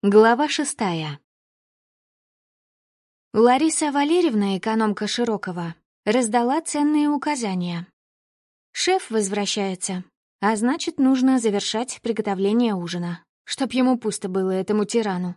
Глава 6. Лариса Валерьевна, экономка Широкова, раздала ценные указания. Шеф возвращается, а значит, нужно завершать приготовление ужина, чтоб ему пусто было, этому тирану.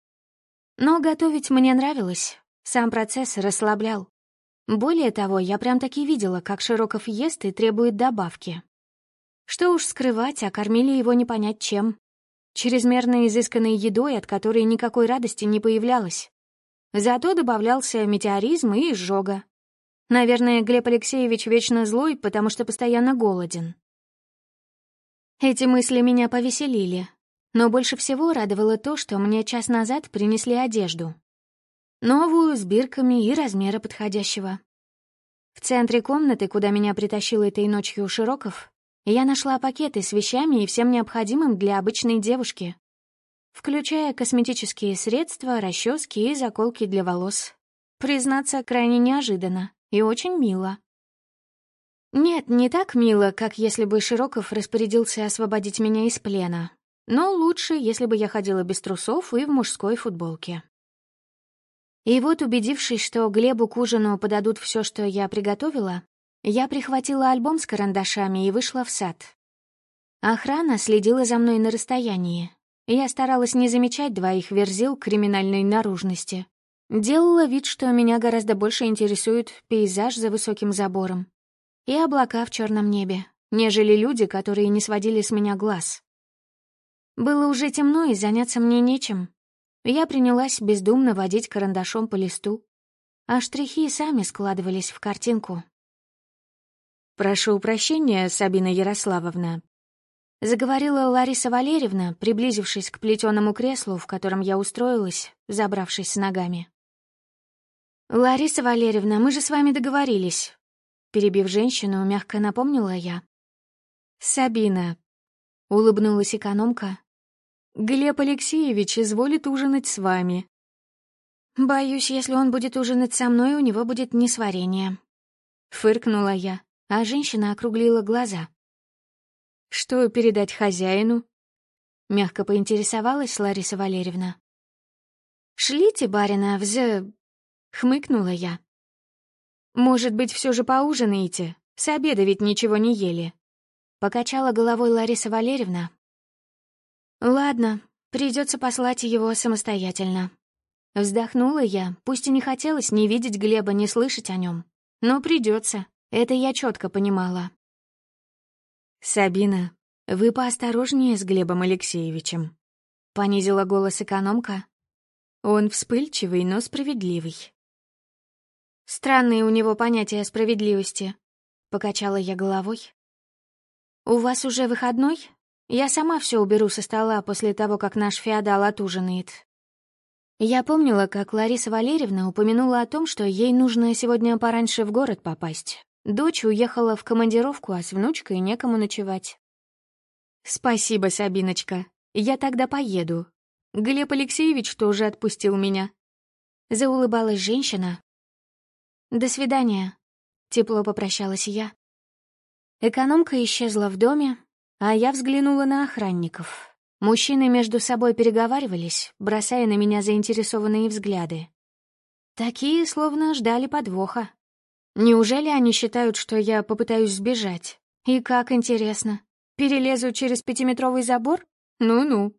Но готовить мне нравилось, сам процесс расслаблял. Более того, я прям-таки видела, как Широков ест и требует добавки. Что уж скрывать, а кормили его не понять чем. Чрезмерно изысканной едой, от которой никакой радости не появлялось. Зато добавлялся метеоризм и изжога. Наверное, Глеб Алексеевич вечно злой, потому что постоянно голоден. Эти мысли меня повеселили, но больше всего радовало то, что мне час назад принесли одежду. Новую, с бирками и размера подходящего. В центре комнаты, куда меня притащил этой ночью Широков, я нашла пакеты с вещами и всем необходимым для обычной девушки, включая косметические средства, расчески и заколки для волос. Признаться, крайне неожиданно и очень мило. Нет, не так мило, как если бы Широков распорядился освободить меня из плена, но лучше, если бы я ходила без трусов и в мужской футболке. И вот, убедившись, что Глебу к ужину подадут все, что я приготовила, я прихватила альбом с карандашами и вышла в сад. Охрана следила за мной на расстоянии. Я старалась не замечать двоих верзил криминальной наружности. Делала вид, что меня гораздо больше интересует пейзаж за высоким забором и облака в черном небе, нежели люди, которые не сводили с меня глаз. Было уже темно, и заняться мне нечем. Я принялась бездумно водить карандашом по листу, а штрихи сами складывались в картинку. «Прошу прощения, Сабина Ярославовна», — заговорила Лариса Валерьевна, приблизившись к плетеному креслу, в котором я устроилась, забравшись с ногами. «Лариса Валерьевна, мы же с вами договорились», — перебив женщину, мягко напомнила я. «Сабина», — улыбнулась экономка, — «Глеб Алексеевич изволит ужинать с вами». «Боюсь, если он будет ужинать со мной, у него будет несварение», — фыркнула я, а женщина округлила глаза. «Что передать хозяину?» — мягко поинтересовалась Лариса Валерьевна. «Шлите барина — хмыкнула я. «Может быть, все же поужинаете? С обеда ведь ничего не ели». Покачала головой Лариса Валерьевна. «Ладно, придется послать его самостоятельно». Вздохнула я, пусть и не хотелось ни видеть Глеба, ни слышать о нем, но придется. Это я четко понимала. «Сабина, вы поосторожнее с Глебом Алексеевичем», — понизила голос экономка. «Он вспыльчивый, но справедливый». «Странные у него понятия справедливости», — покачала я головой. «У вас уже выходной? Я сама все уберу со стола после того, как наш феодал отужинает». Я помнила, как Лариса Валерьевна упомянула о том, что ей нужно сегодня пораньше в город попасть. Дочь уехала в командировку, а с внучкой некому ночевать. «Спасибо, Сабиночка. Я тогда поеду. Глеб Алексеевич тоже отпустил меня». Заулыбалась женщина. «До свидания», — тепло попрощалась я. Экономка исчезла в доме, а я взглянула на охранников. Мужчины между собой переговаривались, бросая на меня заинтересованные взгляды. Такие, словно ждали подвоха. Неужели они считают, что я попытаюсь сбежать? И как интересно, перелезу через 5-метровый забор? Ну-ну.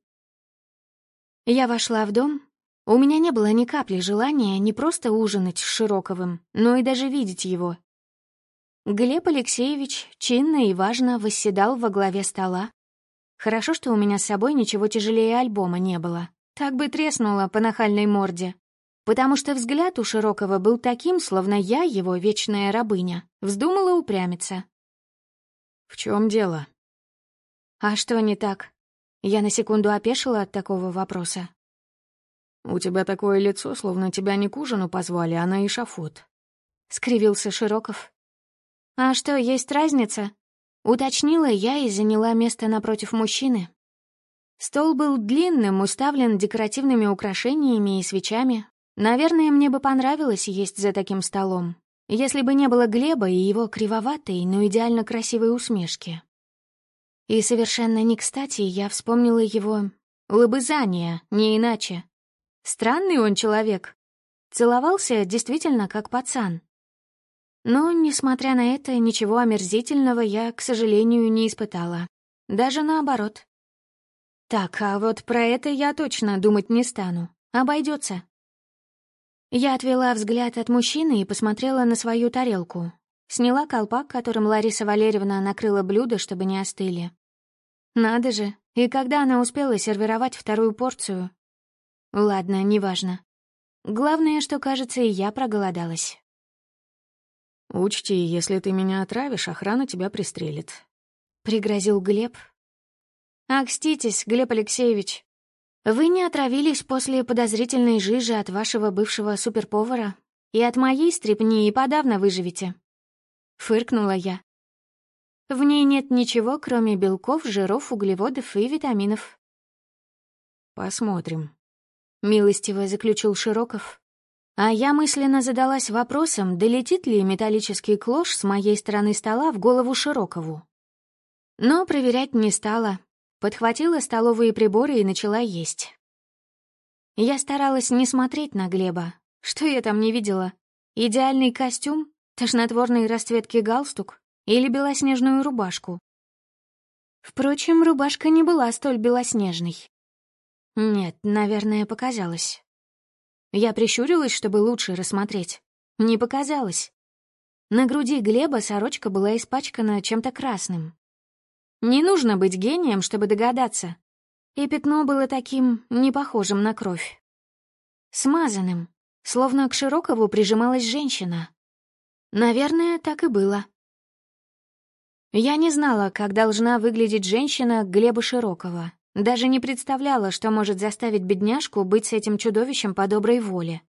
Я вошла в дом. У меня не было ни капли желания не просто ужинать с Широковым, но и даже видеть его. Глеб Алексеевич чинно и важно восседал во главе стола. Хорошо, что у меня с собой ничего тяжелее альбома не было. Так бы треснула по нахальной морде. Потому что взгляд у Широкова был таким, словно я, его вечная рабыня, вздумала упрямиться. «В чем дело?» «А что не так?» Я на секунду опешила от такого вопроса. «У тебя такое лицо, словно тебя не к ужину позвали, а на эшафот», — скривился Широков. «А что, есть разница?» — уточнила я и заняла место напротив мужчины. Стол был длинным, уставлен декоративными украшениями и свечами. Наверное, мне бы понравилось есть за таким столом, если бы не было Глеба и его кривоватой, но идеально красивой усмешки. И совершенно не кстати я вспомнила его Лобызание, не иначе. Странный он человек. Целовался действительно как пацан. Но, несмотря на это, ничего омерзительного я, к сожалению, не испытала. Даже наоборот. Так, а вот про это я точно думать не стану. Обойдется. Я отвела взгляд от мужчины и посмотрела на свою тарелку. Сняла колпак, которым Лариса Валерьевна накрыла блюда, чтобы не остыли. Надо же, и когда она успела сервировать вторую порцию? Ладно, неважно. Главное, что, кажется, и я проголодалась. «Учти, если ты меня отравишь, охрана тебя пристрелит», — пригрозил Глеб. «Акститесь, Глеб Алексеевич. Вы не отравились после подозрительной жижи от вашего бывшего суперповара, и от моей стряпни и подавно выживете». Фыркнула я. В ней нет ничего, кроме белков, жиров, углеводов и витаминов. «Посмотрим», — милостиво заключил Широков. А я мысленно задалась вопросом, долетит ли металлический клош с моей стороны стола в голову Широкову. Но проверять не стала. Подхватила столовые приборы и начала есть. Я старалась не смотреть на Глеба. Что я там не видела? Идеальный костюм, тошнотворной расцветки галстук или белоснежную рубашку? Впрочем, рубашка не была столь белоснежной. Нет, наверное, показалось. Я прищурилась, чтобы лучше рассмотреть. Не показалось. На груди Глеба сорочка была испачкана чем-то красным. Не нужно быть гением, чтобы догадаться. И пятно было таким, не похожим на кровь. Смазанным, словно к Широкову прижималась женщина. Наверное, так и было. Я не знала, как должна выглядеть женщина Глеба Широкова. Даже не представляла, что может заставить бедняжку быть с этим чудовищем по доброй воле.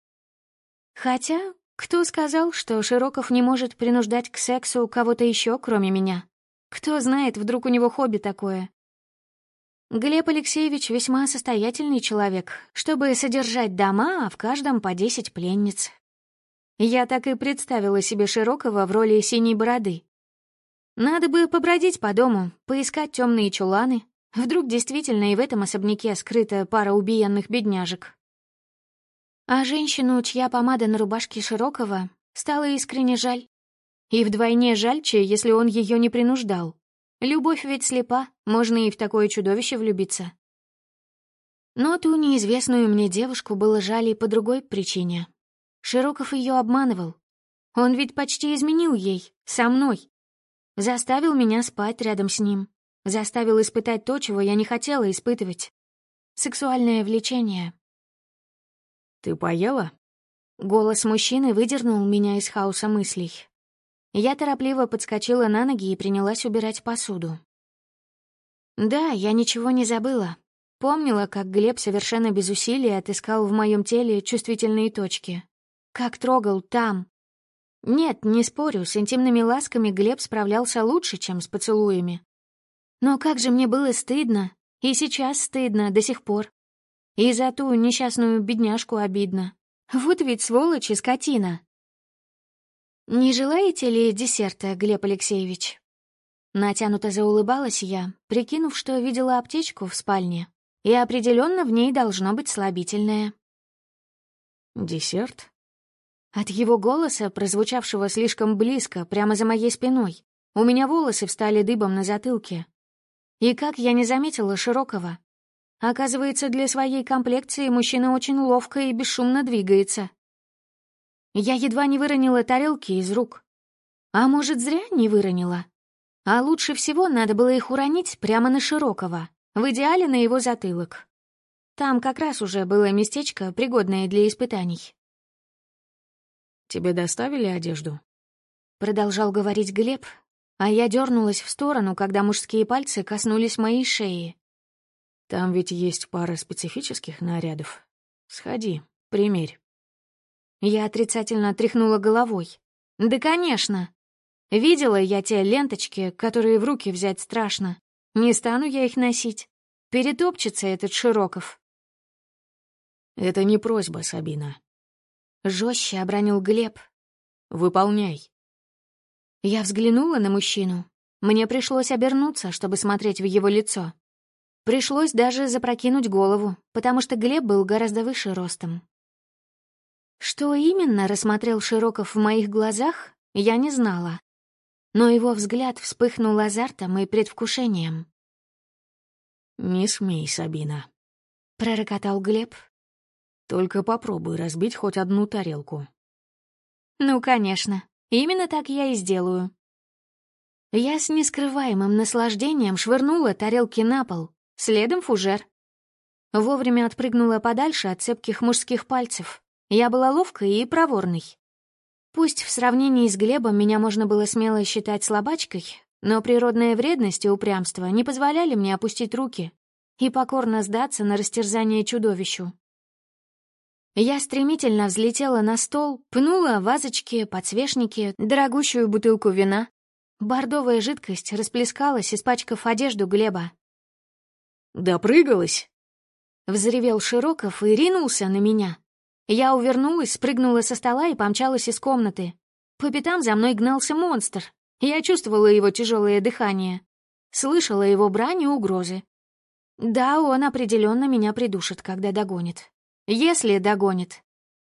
Хотя, кто сказал, что Широков не может принуждать к сексу кого-то еще, кроме меня? Кто знает, вдруг у него хобби такое. Глеб Алексеевич весьма состоятельный человек, чтобы содержать дома, а в каждом по 10 пленниц. Я так и представила себе Широкова в роли синей бороды. Надо бы побродить по дому, поискать темные чуланы. Вдруг действительно и в этом особняке скрыта пара убиенных бедняжек. А женщину, чья помада на рубашке Широкова, стало искренне жаль. И вдвойне жальче, если он ее не принуждал. Любовь ведь слепа, можно и в такое чудовище влюбиться. Но ту неизвестную мне девушку было жаль и по другой причине. Широков ее обманывал. Он ведь почти изменил ей, со мной. Заставил меня спать рядом с ним. Заставил испытать то, чего я не хотела испытывать. Сексуальное влечение. «Ты поела?» Голос мужчины выдернул меня из хаоса мыслей. Я торопливо подскочила на ноги и принялась убирать посуду. Да, я ничего не забыла. Помнила, как Глеб совершенно без усилий отыскал в моем теле чувствительные точки. Как трогал там. Нет, не спорю, с интимными ласками Глеб справлялся лучше, чем с поцелуями. Но как же мне было стыдно, и сейчас стыдно до сих пор. И за ту несчастную бедняжку обидно. Вот ведь сволочь и скотина. «Не желаете ли десерта, Глеб Алексеевич?» Натянуто заулыбалась я, прикинув, что видела аптечку в спальне, и определенно в ней должно быть слабительное. «Десерт?» От его голоса, прозвучавшего слишком близко, прямо за моей спиной, у меня волосы встали дыбом на затылке. И как я не заметила Широкова. Оказывается, для своей комплекции мужчина очень ловко и бесшумно двигается. Я едва не выронила тарелки из рук. А может, зря не выронила? А лучше всего надо было их уронить прямо на Широкова, в идеале на его затылок. Там как раз уже было местечко, пригодное для испытаний. «Тебе доставили одежду?» Продолжал говорить Глеб, а я дернулась в сторону, когда мужские пальцы коснулись моей шеи. «Там ведь есть пара специфических нарядов. Сходи, примерь». Я отрицательно тряхнула головой. «Да, конечно. Видела я те ленточки, которые в руки взять страшно. Не стану я их носить. Перетопчется этот Широков». «Это не просьба, Сабина». Жестче обронил Глеб. «Выполняй». Я взглянула на мужчину. Мне пришлось обернуться, чтобы смотреть в его лицо. Пришлось даже запрокинуть голову, потому что Глеб был гораздо выше ростом. Что именно рассмотрел Широков в моих глазах, я не знала. Но его взгляд вспыхнул азартом и предвкушением. «Не смей, Сабина», — пророкотал Глеб. «Только попробуй разбить хоть одну тарелку». «Ну, конечно, именно так я и сделаю». Я с нескрываемым наслаждением швырнула тарелки на пол, следом фужер. Вовремя отпрыгнула подальше от цепких мужских пальцев. Я была ловкой и проворной. Пусть в сравнении с Глебом меня можно было смело считать слабачкой, но природная вредность и упрямство не позволяли мне опустить руки и покорно сдаться на растерзание чудовищу. Я стремительно взлетела на стол, пнула вазочки, подсвечники, дорогущую бутылку вина. Бордовая жидкость расплескалась, испачкав одежду Глеба. «Допрыгалась?» — взревел Широков и ринулся на меня. Я увернулась, спрыгнула со стола и помчалась из комнаты. По пятам за мной гнался монстр. Я чувствовала его тяжелое дыхание. Слышала его брань и угрозы. Да, он определенно меня придушит, когда догонит. Если догонит.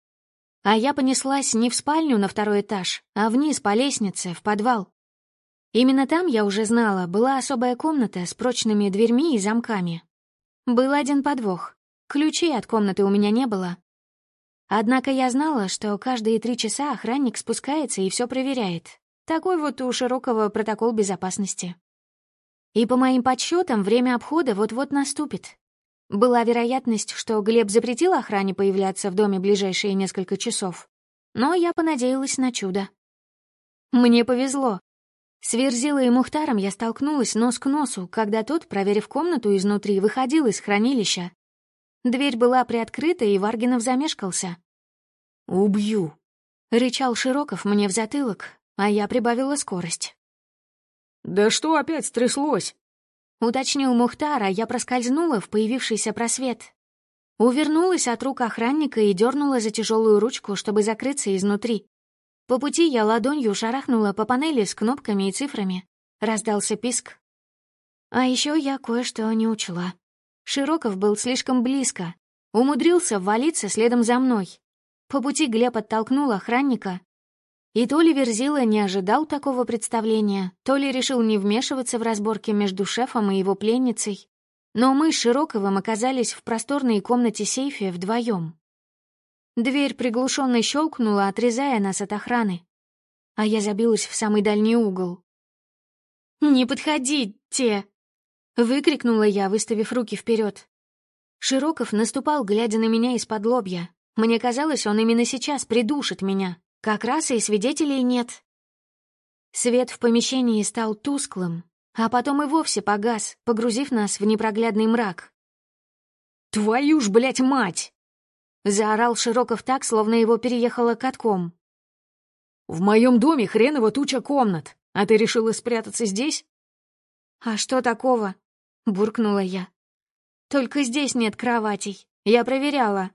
А я понеслась не в спальню на второй этаж, а вниз по лестнице, в подвал. Именно там, я уже знала, была особая комната с прочными дверьми и замками. Был один подвох. Ключей от комнаты у меня не было. Однако я знала, что каждые 3 часа охранник спускается и все проверяет. Такой вот у Широкого протокол безопасности. И по моим подсчетам, время обхода вот-вот наступит. Была вероятность, что Глеб запретил охране появляться в доме ближайшие несколько часов. Но я понадеялась на чудо. Мне повезло. С Верзилой и Мухтаром я столкнулась нос к носу, когда тот, проверив комнату изнутри, выходил из хранилища. Дверь была приоткрыта, и Варгинов замешкался. «Убью!» — рычал Широков мне в затылок, а я прибавила скорость. «Да что опять стряслось?» — уточнил Мухтар, а я проскользнула в появившийся просвет. Увернулась от рук охранника и дернула за тяжелую ручку, чтобы закрыться изнутри. По пути я ладонью шарахнула по панели с кнопками и цифрами. Раздался писк. А еще я кое-что не учла. Широков был слишком близко. Умудрился ввалиться следом за мной. По пути Глеб оттолкнул охранника. И то ли Верзила не ожидал такого представления, то ли решил не вмешиваться в разборки между шефом и его пленницей. Но мы с Широковым оказались в просторной комнате-сейфе вдвоем. Дверь приглушенно щелкнула, отрезая нас от охраны. А я забилась в самый дальний угол. «Не подходите!» — выкрикнула я, выставив руки вперед. Широков наступал, глядя на меня из-под лобья. Мне казалось, он именно сейчас придушит меня. Как раз и свидетелей нет. Свет в помещении стал тусклым, а потом и вовсе погас, погрузив нас в непроглядный мрак. «Твою ж, блядь, мать!» — заорал Широков так, словно его переехало катком. «В моем доме хреново туча комнат, а ты решила спрятаться здесь?» «А что такого?» — буркнула я. «Только здесь нет кроватей. Я проверяла».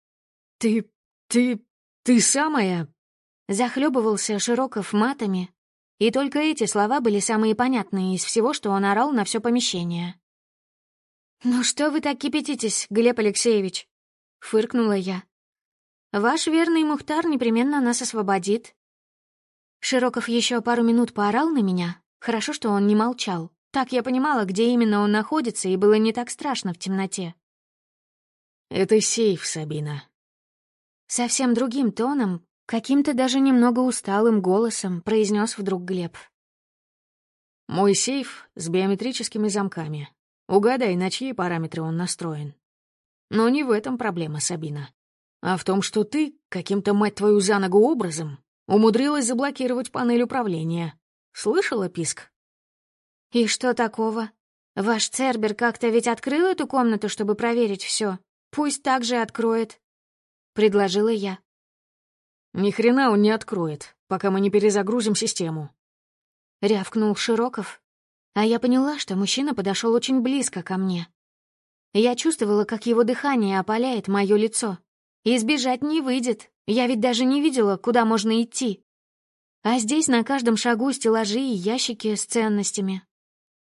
Ты самая...» Захлебывался Широков матами, и только эти слова были самые понятные из всего, что он орал на все помещение. «Ну что вы так кипятитесь, Глеб Алексеевич?» — фыркнула я. «Ваш верный Мухтар непременно нас освободит». Широков еще пару минут поорал на меня. Хорошо, что он не молчал. Так я понимала, где именно он находится, и было не так страшно в темноте. «Это сейф, Сабина». Совсем другим тоном, каким-то даже немного усталым голосом произнес вдруг Глеб. «Мой сейф с биометрическими замками. Угадай, на чьи параметры он настроен. Но не в этом проблема, Сабина, а в том, что ты каким-то, мать твою, за ногу образом умудрилась заблокировать панель управления. Слышала писк?» «И что такого? Ваш Цербер как-то ведь открыл эту комнату, чтобы проверить все. Пусть так же откроет», — предложила я. «Ни хрена он не откроет, пока мы не перезагрузим систему», — рявкнул Широков. А я поняла, что мужчина подошел очень близко ко мне. Я чувствовала, как его дыхание опаляет мое лицо. И сбежать не выйдет, я ведь даже не видела, куда можно идти. А здесь на каждом шагу стеллажи и ящики с ценностями.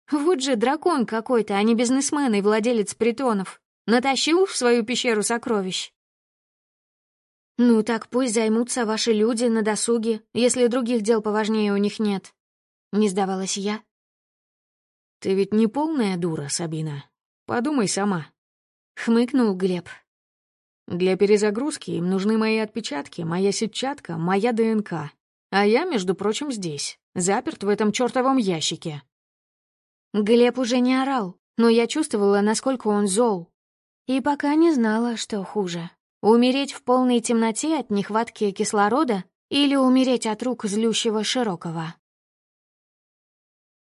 Вот же дракон какой-то, а не бизнесмен и владелец притонов. Натащил в свою пещеру сокровищ. Ну так пусть займутся ваши люди на досуге, если других дел поважнее у них нет. Не сдавалась я. Ты ведь не полная дура, Сабина. Подумай сама. Хмыкнул Глеб. Для перезагрузки им нужны мои отпечатки, моя сетчатка, моя ДНК. А я, между прочим, здесь, заперт в этом чертовом ящике. Глеб уже не орал, но я чувствовала, насколько он зол. И пока не знала, что хуже. Умереть в полной темноте от нехватки кислорода или умереть от рук злющего Широкого.